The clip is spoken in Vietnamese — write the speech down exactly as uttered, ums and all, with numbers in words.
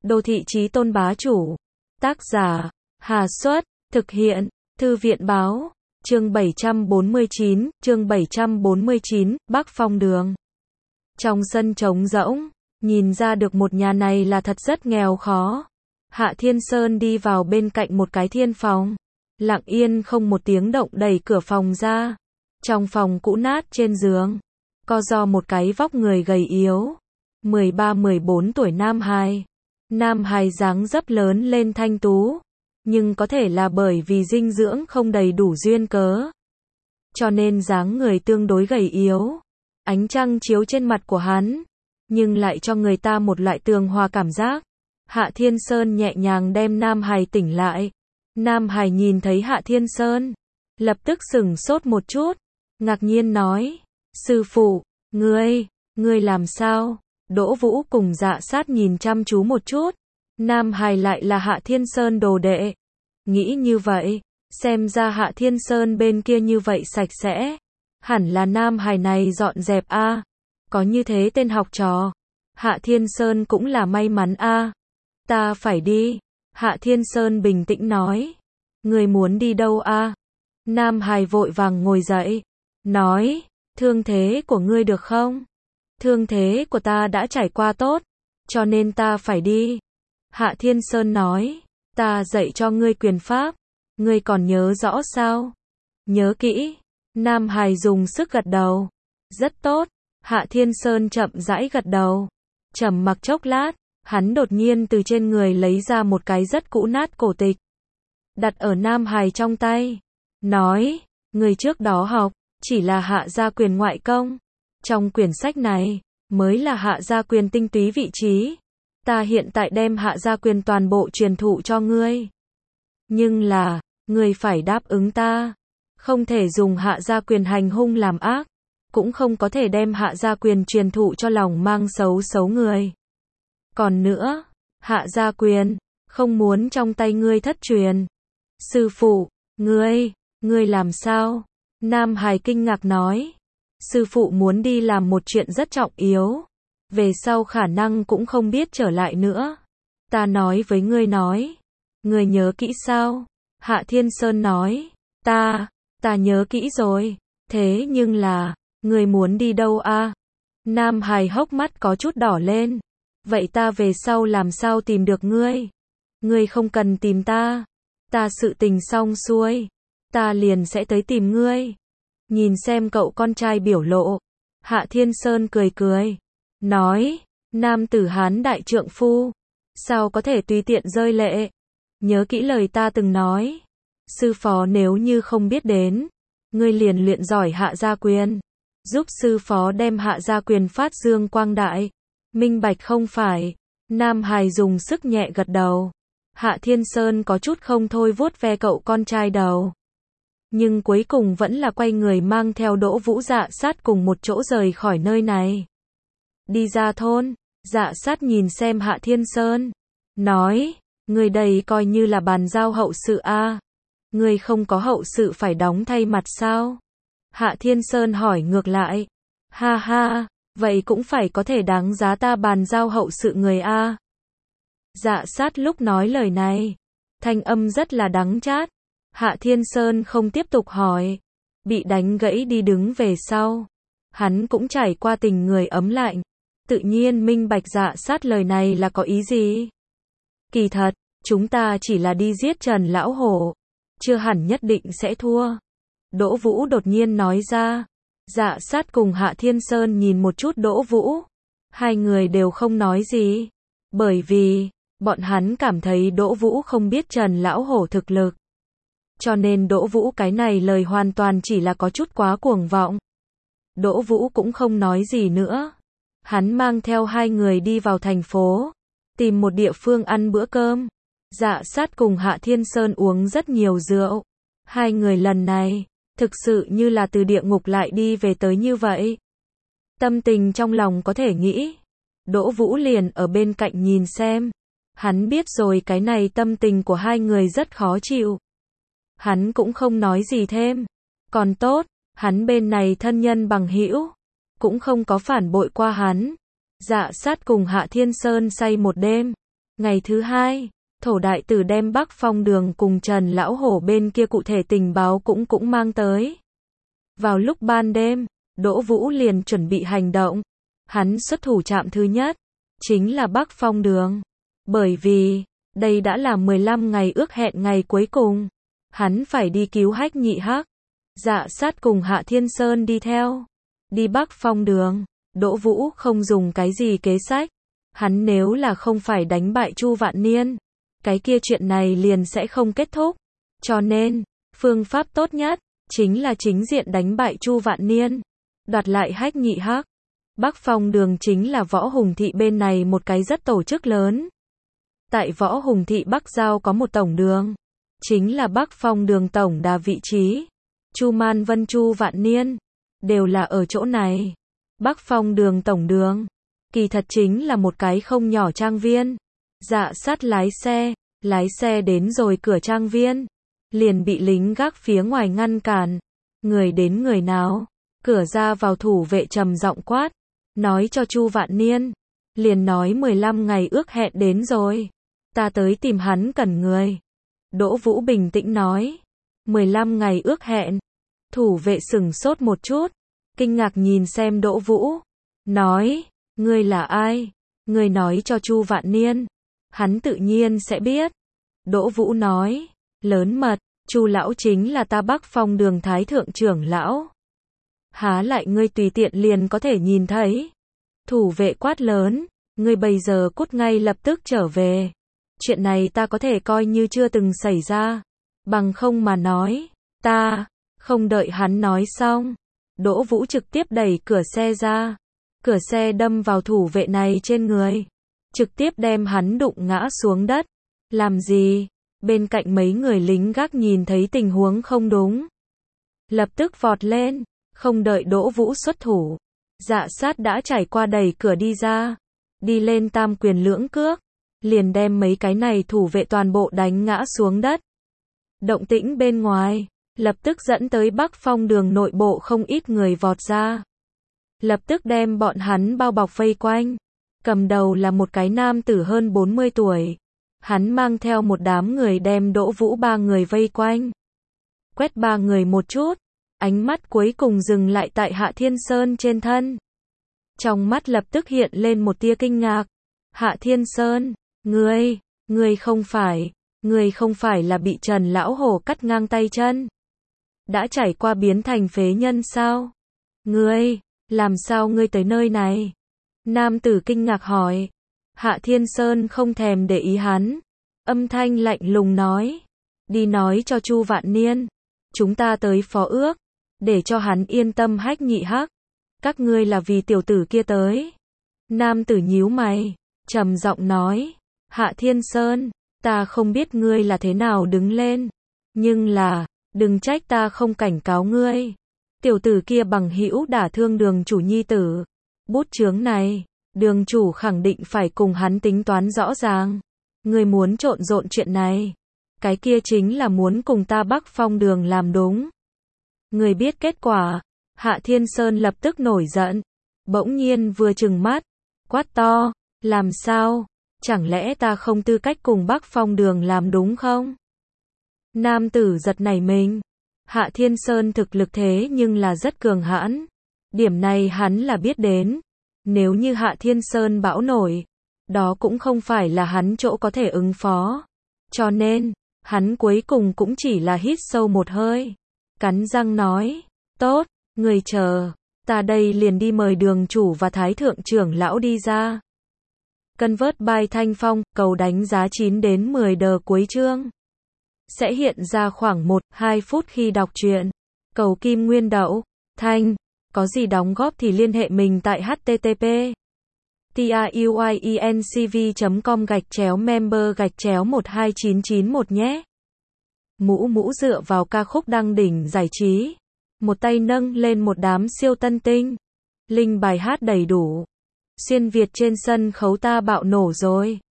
Đô thị chí tôn bá chủ. Tác giả, Hà Xuất, thực hiện, Thư viện báo, chương bảy trăm bốn mươi chín, chương bảy trăm bốn mươi chín, Bắc Phong đường. Trong sân trống rỗng, nhìn ra được một nhà này là thật rất nghèo khó. Hạ Thiên Sơn đi vào bên cạnh một cái thiên phòng, lặng yên không một tiếng động đẩy cửa phòng ra. Trong phòng cũ nát trên giường, co ro một cái vóc người gầy yếu, mười ba mười bốn tuổi nam hài. Nam hài dáng dấp lớn lên thanh tú, nhưng có thể là bởi vì dinh dưỡng không đầy đủ duyên cớ, cho nên dáng người tương đối gầy yếu. Ánh trăng chiếu trên mặt của hắn, nhưng lại cho người ta một loại tường hòa cảm giác. Hạ Thiên Sơn nhẹ nhàng đem Nam hài tỉnh lại. Nam hài nhìn thấy Hạ Thiên Sơn, lập tức sửng sốt một chút, ngạc nhiên nói, sư phụ, ngươi, ngươi làm sao? Đỗ Vũ cùng Dạ Sát nhìn chăm chú một chút, Nam hài lại là Hạ Thiên Sơn đồ đệ. Nghĩ như vậy, xem ra Hạ Thiên Sơn bên kia như vậy sạch sẽ, hẳn là Nam hài này dọn dẹp a. Có như thế tên học trò, Hạ Thiên Sơn cũng là may mắn a. Ta phải đi. Hạ Thiên Sơn bình tĩnh nói. Người muốn đi đâu a? Nam hài vội vàng ngồi dậy, nói, thương thế của ngươi được không? Thương thế của ta đã trải qua tốt, cho nên ta phải đi. Hạ Thiên Sơn nói, ta dạy cho ngươi quyền pháp, ngươi còn nhớ rõ sao? Nhớ kỹ. Nam hài dùng sức gật đầu. Rất tốt. Hạ Thiên Sơn chậm rãi gật đầu. Trầm mặc chốc lát, hắn đột nhiên từ trên người lấy ra một cái rất cũ nát cổ tịch, đặt ở Nam hài trong tay, nói, người trước đó học, chỉ là Hạ gia quyền ngoại công. Trong quyển sách này, mới là Hạ gia quyền tinh túy vị trí. Ta hiện tại đem Hạ gia quyền toàn bộ truyền thụ cho ngươi. Nhưng là, ngươi phải đáp ứng ta. Không thể dùng Hạ gia quyền hành hung làm ác, cũng không có thể đem Hạ gia quyền truyền thụ cho lòng mang xấu xấu người. Còn nữa, Hạ gia quyền, không muốn trong tay ngươi thất truyền. Sư phụ, ngươi, ngươi làm sao? Nam hài kinh ngạc nói. Sư phụ muốn đi làm một chuyện rất trọng yếu, về sau khả năng cũng không biết trở lại nữa. Ta nói với ngươi nói, ngươi nhớ kỹ sao? Hạ Thiên Sơn nói, ta, ta nhớ kỹ rồi, thế nhưng là, ngươi muốn đi đâu a? Nam hài hốc mắt có chút đỏ lên. Vậy ta về sau làm sao tìm được ngươi? Ngươi không cần tìm ta, ta sự tình xong xuôi, ta liền sẽ tới tìm ngươi. Nhìn xem cậu con trai biểu lộ, Hạ Thiên Sơn cười cười, nói, nam tử Hán đại trượng phu, sao có thể tùy tiện rơi lệ. Nhớ kỹ lời ta từng nói, sư phó nếu như không biết đến, ngươi liền luyện giỏi Hạ gia quyền, giúp sư phó đem Hạ gia quyền phát dương quang đại. Minh bạch không phải? Nam hài dùng sức nhẹ gật đầu. Hạ Thiên Sơn có chút không thôi vuốt ve cậu con trai đầu, nhưng cuối cùng vẫn là quay người mang theo Đỗ Vũ Dạ Sát cùng một chỗ rời khỏi nơi này. Đi ra thôn, Dạ Sát nhìn xem Hạ Thiên Sơn, nói, người đây coi như là bàn giao hậu sự a. Người không có hậu sự phải đóng thay mặt sao? Hạ Thiên Sơn hỏi ngược lại. Ha ha, vậy cũng phải có thể đáng giá ta bàn giao hậu sự người a. Dạ Sát lúc nói lời này, thanh âm rất là đắng chát. Hạ Thiên Sơn không tiếp tục hỏi, bị đánh gãy đi đứng về sau. Hắn cũng trải qua tình người ấm lạnh, tự nhiên minh bạch Dạ Sát lời này là có ý gì. Kỳ thật, chúng ta chỉ là đi giết Trần Lão Hổ, chưa hẳn nhất định sẽ thua. Đỗ Vũ đột nhiên nói ra. Dạ Sát cùng Hạ Thiên Sơn nhìn một chút Đỗ Vũ, hai người đều không nói gì, bởi vì, bọn hắn cảm thấy Đỗ Vũ không biết Trần Lão Hổ thực lực. Cho nên Đỗ Vũ cái này lời hoàn toàn chỉ là có chút quá cuồng vọng. Đỗ Vũ cũng không nói gì nữa. Hắn mang theo hai người đi vào thành phố, tìm một địa phương ăn bữa cơm. Dạ Sát cùng Hạ Thiên Sơn uống rất nhiều rượu. Hai người lần này, thực sự như là từ địa ngục lại đi về tới như vậy. Tâm tình trong lòng có thể nghĩ. Đỗ Vũ liền ở bên cạnh nhìn xem. Hắn biết rồi cái này tâm tình của hai người rất khó chịu. Hắn cũng không nói gì thêm. Còn tốt, hắn bên này thân nhân bằng hữu cũng không có phản bội qua hắn. Dạ Sát cùng Hạ Thiên Sơn say một đêm. Ngày thứ hai, Thổ đại tử đem Bắc Phong Đường cùng Trần Lão Hổ bên kia cụ thể tình báo cũng cũng mang tới. Vào lúc ban đêm, Đỗ Vũ liền chuẩn bị hành động. Hắn xuất thủ trạm thứ nhất, chính là Bắc Phong Đường. Bởi vì, đây đã là mười lăm ngày ước hẹn ngày cuối cùng. Hắn phải đi cứu Hách Nhị Hắc. Dạ Sát cùng Hạ Thiên Sơn đi theo. Đi Bắc Phong Đường, Đỗ Vũ không dùng cái gì kế sách. Hắn nếu là không phải đánh bại Chu Vạn Niên, cái kia chuyện này liền sẽ không kết thúc. Cho nên, phương pháp tốt nhất, chính là chính diện đánh bại Chu Vạn Niên. Đoạt lại Hách Nhị Hắc. Bắc Phong Đường chính là Võ Hùng Thị bên này một cái rất tổ chức lớn. Tại Võ Hùng Thị Bắc Giao có một tổng đường. Chính là Bắc Phong Đường tổng đà vị trí. Chu Man Vân Chu Vạn Niên. Đều là ở chỗ này. Bắc Phong Đường tổng đường. Kỳ thật chính là một cái không nhỏ trang viên. Dạ Sát lái xe. Lái xe đến rồi cửa trang viên. Liền bị lính gác phía ngoài ngăn cản. Người đến người nào. Cửa ra vào thủ vệ trầm giọng quát. Nói cho Chu Vạn Niên. Liền nói mười lăm ngày ước hẹn đến rồi. Ta tới tìm hắn cần người. Đỗ Vũ bình tĩnh nói. mười lăm ngày ước hẹn. Thủ vệ sửng sốt một chút. Kinh ngạc nhìn xem Đỗ Vũ. Nói. Ngươi là ai? Ngươi nói cho Chu Vạn Niên. Hắn tự nhiên sẽ biết. Đỗ Vũ nói. Lớn mật. Chu lão chính là ta Bắc Phong Đường Thái thượng trưởng lão. Há lại ngươi tùy tiện liền có thể nhìn thấy. Thủ vệ quát lớn. Ngươi bây giờ cút ngay lập tức trở về. Chuyện này ta có thể coi như chưa từng xảy ra. Bằng không mà nói. Ta. Không đợi hắn nói xong. Đỗ Vũ trực tiếp đẩy cửa xe ra. Cửa xe đâm vào thủ vệ này trên người. Trực tiếp đem hắn đụng ngã xuống đất. Làm gì? Bên cạnh mấy người lính gác nhìn thấy tình huống không đúng. Lập tức vọt lên. Không đợi Đỗ Vũ xuất thủ. Dạ Sát đã trải qua đẩy cửa đi ra. Đi lên tam quyền lưỡng cước. Liền đem mấy cái này thủ vệ toàn bộ đánh ngã xuống đất. Động tĩnh bên ngoài. Lập tức dẫn tới Bắc Phong Đường nội bộ không ít người vọt ra. Lập tức đem bọn hắn bao bọc vây quanh. Cầm đầu là một cái nam tử hơn bốn mươi tuổi. Hắn mang theo một đám người đem Đỗ Vũ ba người vây quanh. Quét ba người một chút. Ánh mắt cuối cùng dừng lại tại Hạ Thiên Sơn trên thân. Trong mắt lập tức hiện lên một tia kinh ngạc. Hạ Thiên Sơn, ngươi, ngươi không phải, ngươi không phải là bị Trần Lão Hổ cắt ngang tay chân. Đã trải qua biến thành phế nhân sao? Ngươi, làm sao ngươi tới nơi này? Nam tử kinh ngạc hỏi. Hạ Thiên Sơn không thèm để ý hắn. Âm thanh lạnh lùng nói. Đi nói cho Chu Vạn Niên. Chúng ta tới phó ước. Để cho hắn yên tâm Hách Nhị Hắc. Các ngươi là vì tiểu tử kia tới. Nam tử nhíu mày. Trầm giọng nói. Hạ Thiên Sơn. Ta không biết ngươi là thế nào đứng lên. Nhưng là. Đừng trách ta không cảnh cáo ngươi. Tiểu tử kia bằng hữu đả thương đường chủ nhi tử. Bút chướng này. Đường chủ khẳng định phải cùng hắn tính toán rõ ràng. Ngươi muốn trộn rộn chuyện này. Cái kia chính là muốn cùng ta Bắc Phong Đường làm đúng. Ngươi biết kết quả. Hạ Thiên Sơn lập tức nổi giận. Bỗng nhiên vừa trừng mắt. Quát to. Làm sao? Chẳng lẽ ta không tư cách cùng Bắc Phong Đường làm đúng không? Nam tử giật nảy mình. Hạ Thiên Sơn thực lực thế nhưng là rất cường hãn. Điểm này hắn là biết đến. Nếu như Hạ Thiên Sơn bão nổi, đó cũng không phải là hắn chỗ có thể ứng phó. Cho nên, hắn cuối cùng cũng chỉ là hít sâu một hơi. Cắn răng nói, tốt, người chờ, ta đây liền đi mời đường chủ và thái thượng trưởng lão đi ra. Convert by Thanh Phong, cầu đánh giá chín đến mười đờ cuối chương. Sẽ hiện ra khoảng một đến hai phút khi đọc truyện. Cầu kim nguyên đậu, thanh. Có gì đóng góp thì liên hệ mình tại http truyencv chấm com gạch chéo member gạch chéo một hai chín chín một nhé. Mũ mũ dựa vào ca khúc đăng đỉnh giải trí. Một tay nâng lên một đám siêu tân tinh. Linh bài hát đầy đủ. Xuyên Việt trên sân khấu ta bạo nổ rồi.